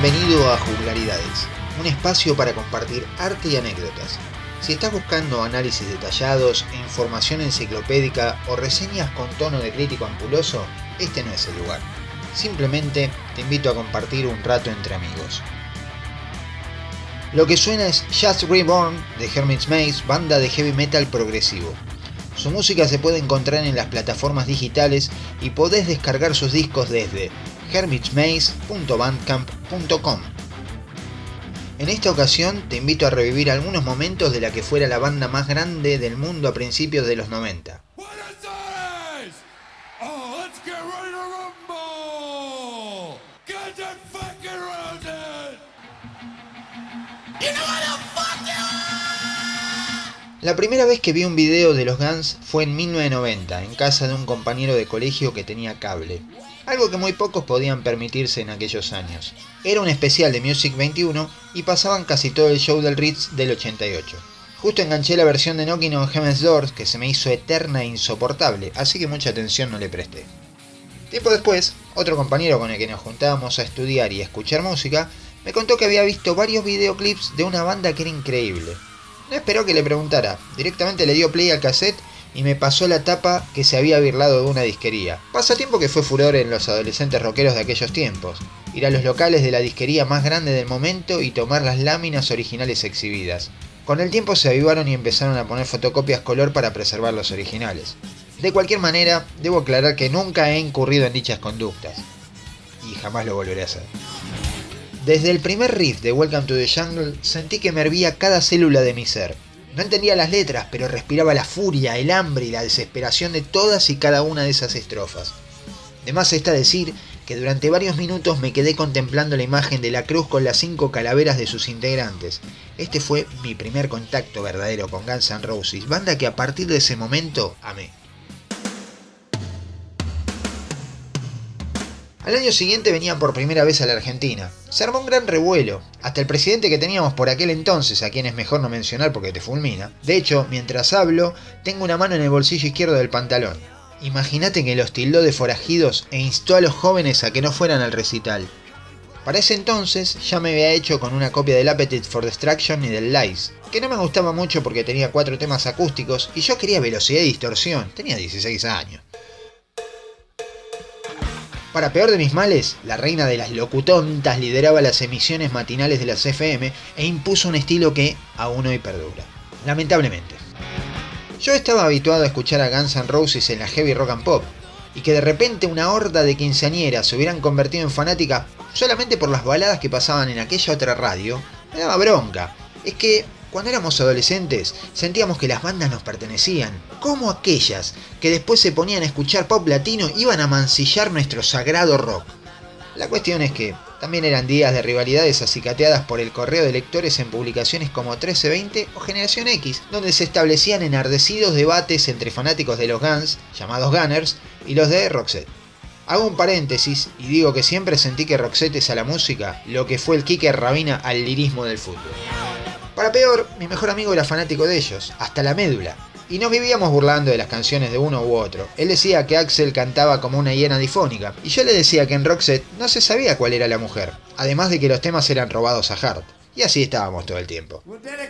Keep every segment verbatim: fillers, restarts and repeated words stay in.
Bienvenido a Juglaridades, un espacio para compartir arte y anécdotas. Si estás buscando análisis detallados, información enciclopédica o reseñas con tono de crítico ampuloso, este no es el lugar. Simplemente te invito a compartir un rato entre amigos. Lo que suena es Just Reborn de Hermit's Maze, banda de heavy metal progresivo. Su música se puede encontrar en las plataformas digitales y podés descargar sus discos desde hermits maze punto bandcamp punto com. En esta ocasión te invito a revivir algunos momentos de la que fuera la banda más grande del mundo a principios de los noventa. La primera vez que vi un video de los Guns fue en mil novecientos noventa, en casa de un compañero de colegio que tenía cable. Algo que muy pocos podían permitirse en aquellos años. Era un especial de Music veintiuno y pasaban casi todo el show del Ritz del ochenta y ocho. Justo enganché la versión de Knocking on Heaven's Door, que se me hizo eterna e insoportable, así que mucha atención no le presté. Tiempo después, otro compañero con el que nos juntábamos a estudiar y a escuchar música, me contó que había visto varios videoclips de una banda que era increíble. No esperó que le preguntara, directamente le dio play al cassette y me pasó la tapa que se había birlado de una disquería. Pasatiempo que fue furor en los adolescentes rockeros de aquellos tiempos. Ir a los locales de la disquería más grande del momento y tomar las láminas originales exhibidas. Con el tiempo se avivaron y empezaron a poner fotocopias color para preservar los originales. De cualquier manera, debo aclarar que nunca he incurrido en dichas conductas. Y jamás lo volveré a hacer. Desde el primer riff de Welcome to the Jungle sentí que me hervía cada célula de mi ser. No entendía las letras, pero respiraba la furia, el hambre y la desesperación de todas y cada una de esas estrofas. De más está decir que durante varios minutos me quedé contemplando la imagen de la cruz con las cinco calaveras de sus integrantes. Este fue mi primer contacto verdadero con Guns N' Roses, banda que a partir de ese momento amé. Al año siguiente venían por primera vez a la Argentina. Se armó un gran revuelo. Hasta el presidente que teníamos por aquel entonces, a quien es mejor no mencionar porque te fulmina. De hecho, mientras hablo, tengo una mano en el bolsillo izquierdo del pantalón. Imagínate que los tildó de forajidos e instó a los jóvenes a que no fueran al recital. Para ese entonces ya me había hecho con una copia del Appetite for Destruction y del Lies, que no me gustaba mucho porque tenía cuatro temas acústicos y yo quería velocidad y distorsión. Tenía dieciséis años. Para peor de mis males, la reina de las locutontas lideraba las emisiones matinales de las F M e impuso un estilo que aún hoy perdura. Lamentablemente. Yo estaba habituado a escuchar a Guns N' Roses en la heavy rock and pop, y que de repente una horda de quinceañeras se hubieran convertido en fanáticas solamente por las baladas que pasaban en aquella otra radio, me daba bronca. Es que cuando éramos adolescentes sentíamos que las bandas nos pertenecían. ¿Cómo aquellas que después se ponían a escuchar pop latino iban a mancillar nuestro sagrado rock? La cuestión es que también eran días de rivalidades acicateadas por el correo de lectores en publicaciones como trece veinte o Generación X, donde se establecían enardecidos debates entre fanáticos de los Guns, llamados Gunners, y los de Roxette. Hago un paréntesis y digo que siempre sentí que Roxette es a la música lo que fue el Quique Rabina al lirismo del fútbol. Para peor, mi mejor amigo era fanático de ellos, hasta la médula, y nos vivíamos burlando de las canciones de uno u otro. Él decía que Axl cantaba como una hiena difónica, y yo le decía que en Roxette no se sabía cuál era la mujer, además de que los temas eran robados a Hart, y así estábamos todo el tiempo.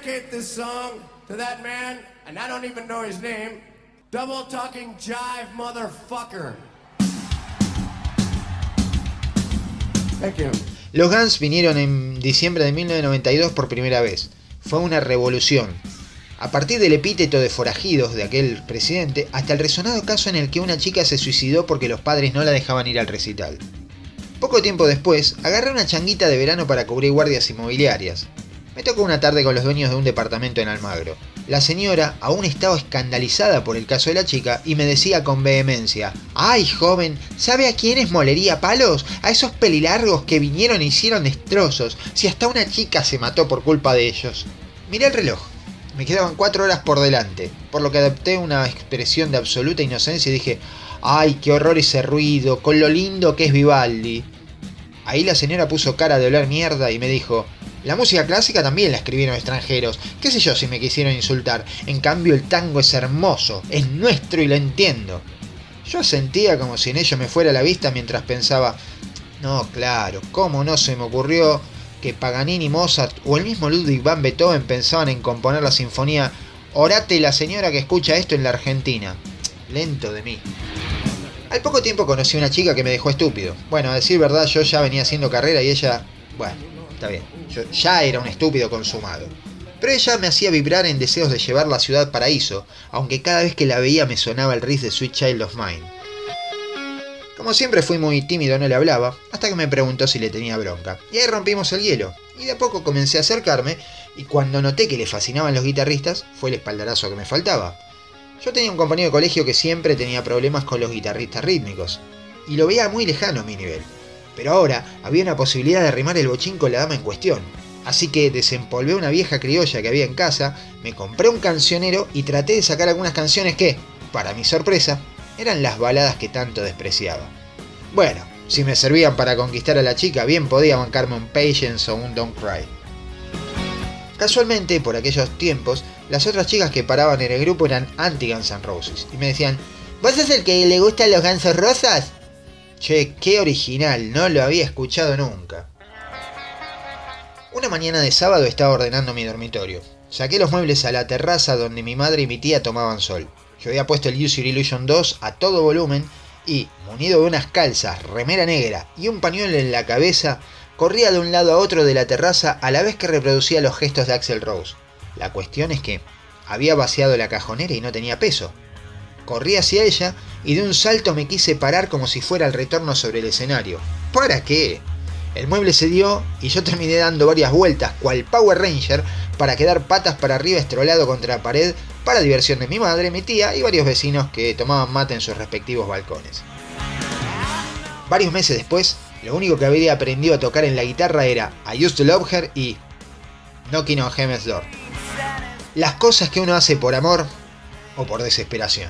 Los Guns vinieron en diciembre de mil novecientos noventa y dos por primera vez. Fue una revolución. A partir del epíteto de forajidos de aquel presidente, hasta el resonado caso en el que una chica se suicidó porque los padres no la dejaban ir al recital. Poco tiempo después, agarré una changuita de verano para cubrir guardias inmobiliarias. Me tocó una tarde con los dueños de un departamento en Almagro. La señora aún estaba escandalizada por el caso de la chica y me decía con vehemencia: ¡ay, joven! ¿Sabe a quiénes molería palos? A esos pelilargos que vinieron e hicieron destrozos, si hasta una chica se mató por culpa de ellos. Miré el reloj. Me quedaban cuatro horas por delante, por lo que adopté una expresión de absoluta inocencia y dije: ¡ay, qué horror ese ruido, con lo lindo que es Vivaldi! Ahí la señora puso cara de oler mierda y me dijo: la música clásica también la escribieron extranjeros, qué sé yo si me quisieron insultar, en cambio el tango es hermoso, es nuestro y lo entiendo. Yo asentía como si en ello me fuera la vista mientras pensaba: No, claro, ¿cómo no se me ocurrió que Paganini, Mozart o el mismo Ludwig van Beethoven pensaban en componer la sinfonía Orate la señora que escucha esto en la Argentina? Lento de mí. Al poco tiempo conocí a una chica que me dejó estúpido. Bueno, a decir verdad, yo ya venía haciendo carrera y ella... Bueno, está bien, yo ya era un estúpido consumado. Pero ella me hacía vibrar en deseos de llevar la ciudad paraíso, aunque cada vez que la veía me sonaba el riff de Sweet Child of Mine. Como siempre fui muy tímido, no le hablaba, hasta que me preguntó si le tenía bronca. Y ahí rompimos el hielo, y de a poco comencé a acercarme, y cuando noté que le fascinaban los guitarristas, fue el espaldarazo que me faltaba. Yo tenía un compañero de colegio que siempre tenía problemas con los guitarristas rítmicos, y lo veía muy lejano a mi nivel. Pero ahora había una posibilidad de arrimar el bochín con la dama en cuestión. Así que desempolvé una vieja criolla que había en casa, me compré un cancionero y traté de sacar algunas canciones que, para mi sorpresa, eran las baladas que tanto despreciaba. Bueno, si me servían para conquistar a la chica, bien podía bancarme un Patience o un Don't Cry. Casualmente, por aquellos tiempos, las otras chicas que paraban en el grupo eran anti Guns N' Roses y me decían: ¿vos sos el que le gustan los gansos rosas? Che, qué original, no lo había escuchado nunca. Una mañana de sábado estaba ordenando mi dormitorio. Saqué los muebles a la terraza donde mi madre y mi tía tomaban sol. Yo había puesto el Use Your Illusion dos a todo volumen y, munido de unas calzas, remera negra y un pañuelo en la cabeza, corría de un lado a otro de la terraza a la vez que reproducía los gestos de Axl Rose. La cuestión es que había vaciado la cajonera y no tenía peso. Corrí hacia ella y de un salto me quise parar como si fuera el retorno sobre el escenario. ¿Para qué? El mueble se dio y yo terminé dando varias vueltas, cual Power Ranger, para quedar patas para arriba estrolado contra la pared, para diversión de mi madre, mi tía y varios vecinos que tomaban mate en sus respectivos balcones. Varios meses después, lo único que había aprendido a tocar en la guitarra era I Used to Love Her y Knocking on Heaven's Door. Las cosas que uno hace por amor o por desesperación.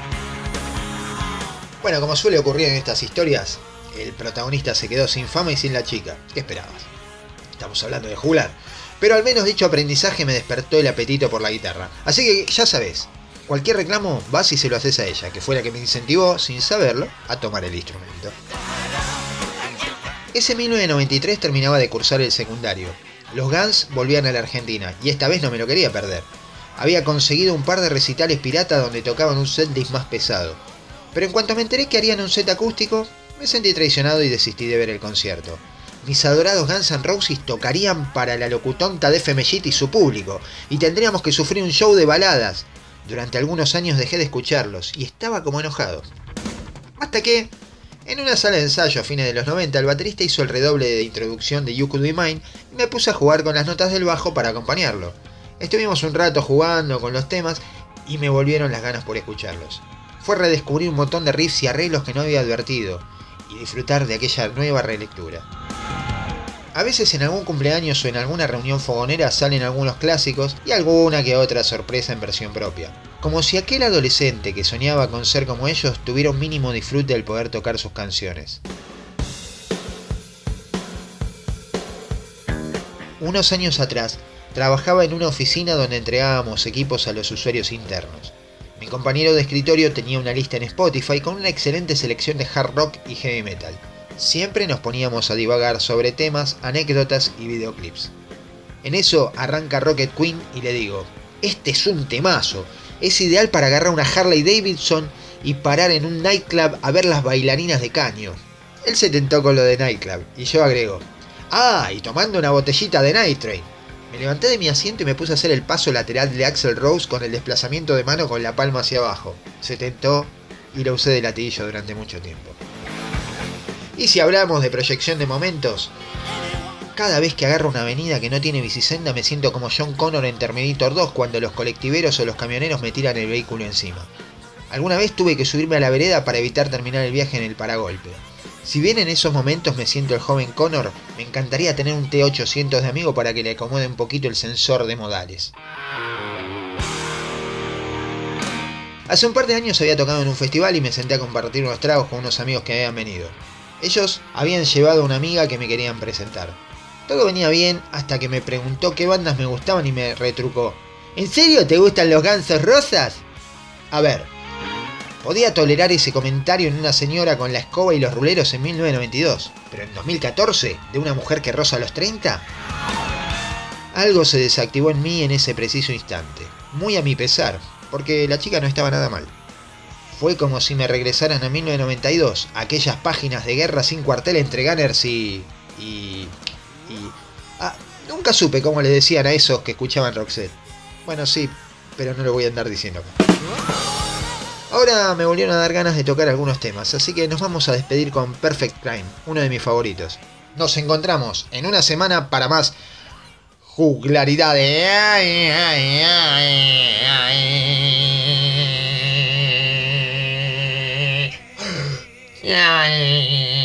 Bueno, como suele ocurrir en estas historias, el protagonista se quedó sin fama y sin la chica. ¿Qué esperabas? Estamos hablando de jugar. Pero al menos dicho aprendizaje me despertó el apetito por la guitarra. Así que ya sabes, cualquier reclamo vas y se lo haces a ella, que fue la que me incentivó, sin saberlo, a tomar el instrumento. Ese mil novecientos noventa y tres terminaba de cursar el secundario. Los Guns volvían a la Argentina, y esta vez no me lo quería perder. Había conseguido un par de recitales pirata donde tocaban un setlist más pesado. Pero en cuanto me enteré que harían un set acústico, me sentí traicionado y desistí de ver el concierto. Mis adorados Guns N' Roses tocarían para la locutonta Def Mellit y su público, y tendríamos que sufrir un show de baladas. Durante algunos años dejé de escucharlos, y estaba como enojado. Hasta que, en una sala de ensayo a fines de los noventa, el baterista hizo el redoble de introducción de You Could Be Mine, y me puse a jugar con las notas del bajo para acompañarlo. Estuvimos un rato jugando con los temas, y me volvieron las ganas por escucharlos. Fue redescubrir un montón de riffs y arreglos que no había advertido, y disfrutar de aquella nueva relectura. A veces en algún cumpleaños o en alguna reunión fogonera salen algunos clásicos y alguna que otra sorpresa en versión propia. Como si aquel adolescente que soñaba con ser como ellos tuviera un mínimo disfrute al poder tocar sus canciones. Unos años atrás, trabajaba en una oficina donde entregábamos equipos a los usuarios internos. Mi compañero de escritorio tenía una lista en Spotify con una excelente selección de hard rock y heavy metal. Siempre nos poníamos a divagar sobre temas, anécdotas y videoclips. En eso arranca Rocket Queen y le digo: este es un temazo, es ideal para agarrar una Harley Davidson y parar en un nightclub a ver las bailarinas de caño. Él se tentó con lo de nightclub y yo agrego: ah, y tomando una botellita de Night Train. Me levanté de mi asiento y me puse a hacer el paso lateral de Axl Rose con el desplazamiento de mano con la palma hacia abajo. Se tentó y lo usé de latillo durante mucho tiempo. Y si hablamos de proyección de momentos, cada vez que agarro una avenida que no tiene bicisenda me siento como John Connor en Terminator dos cuando los colectiveros o los camioneros me tiran el vehículo encima. Alguna vez tuve que subirme a la vereda para evitar terminar el viaje en el paragolpe. Si bien en esos momentos me siento el joven Connor, me encantaría tener un T ochocientos de amigo para que le acomode un poquito el sensor de modales. Hace un par de años había tocado en un festival y me senté a compartir unos tragos con unos amigos que habían venido. Ellos habían llevado a una amiga que me querían presentar. Todo venía bien hasta que me preguntó qué bandas me gustaban y me retrucó: ¿en serio te gustan los Gansos Rosas? A ver, Podía tolerar ese comentario en una señora con la escoba y los ruleros en mil novecientos noventa y dos, pero en dos mil catorce, de una mujer que roza los treinta, algo se desactivó en mí en ese preciso instante, muy a mi pesar, porque la chica no estaba nada mal. Fue como si me regresaran a mil novecientos noventa y dos, aquellas páginas de guerra sin cuartel entre Gunners y... y... y... Ah, nunca supe cómo le decían a esos que escuchaban Roxette. Bueno, sí, pero no lo voy a andar diciendo acá. Ahora me volvieron a dar ganas de tocar algunos temas, así que nos vamos a despedir con Perfect Crime, uno de mis favoritos. Nos encontramos en una semana para más juglaridades. Yeah.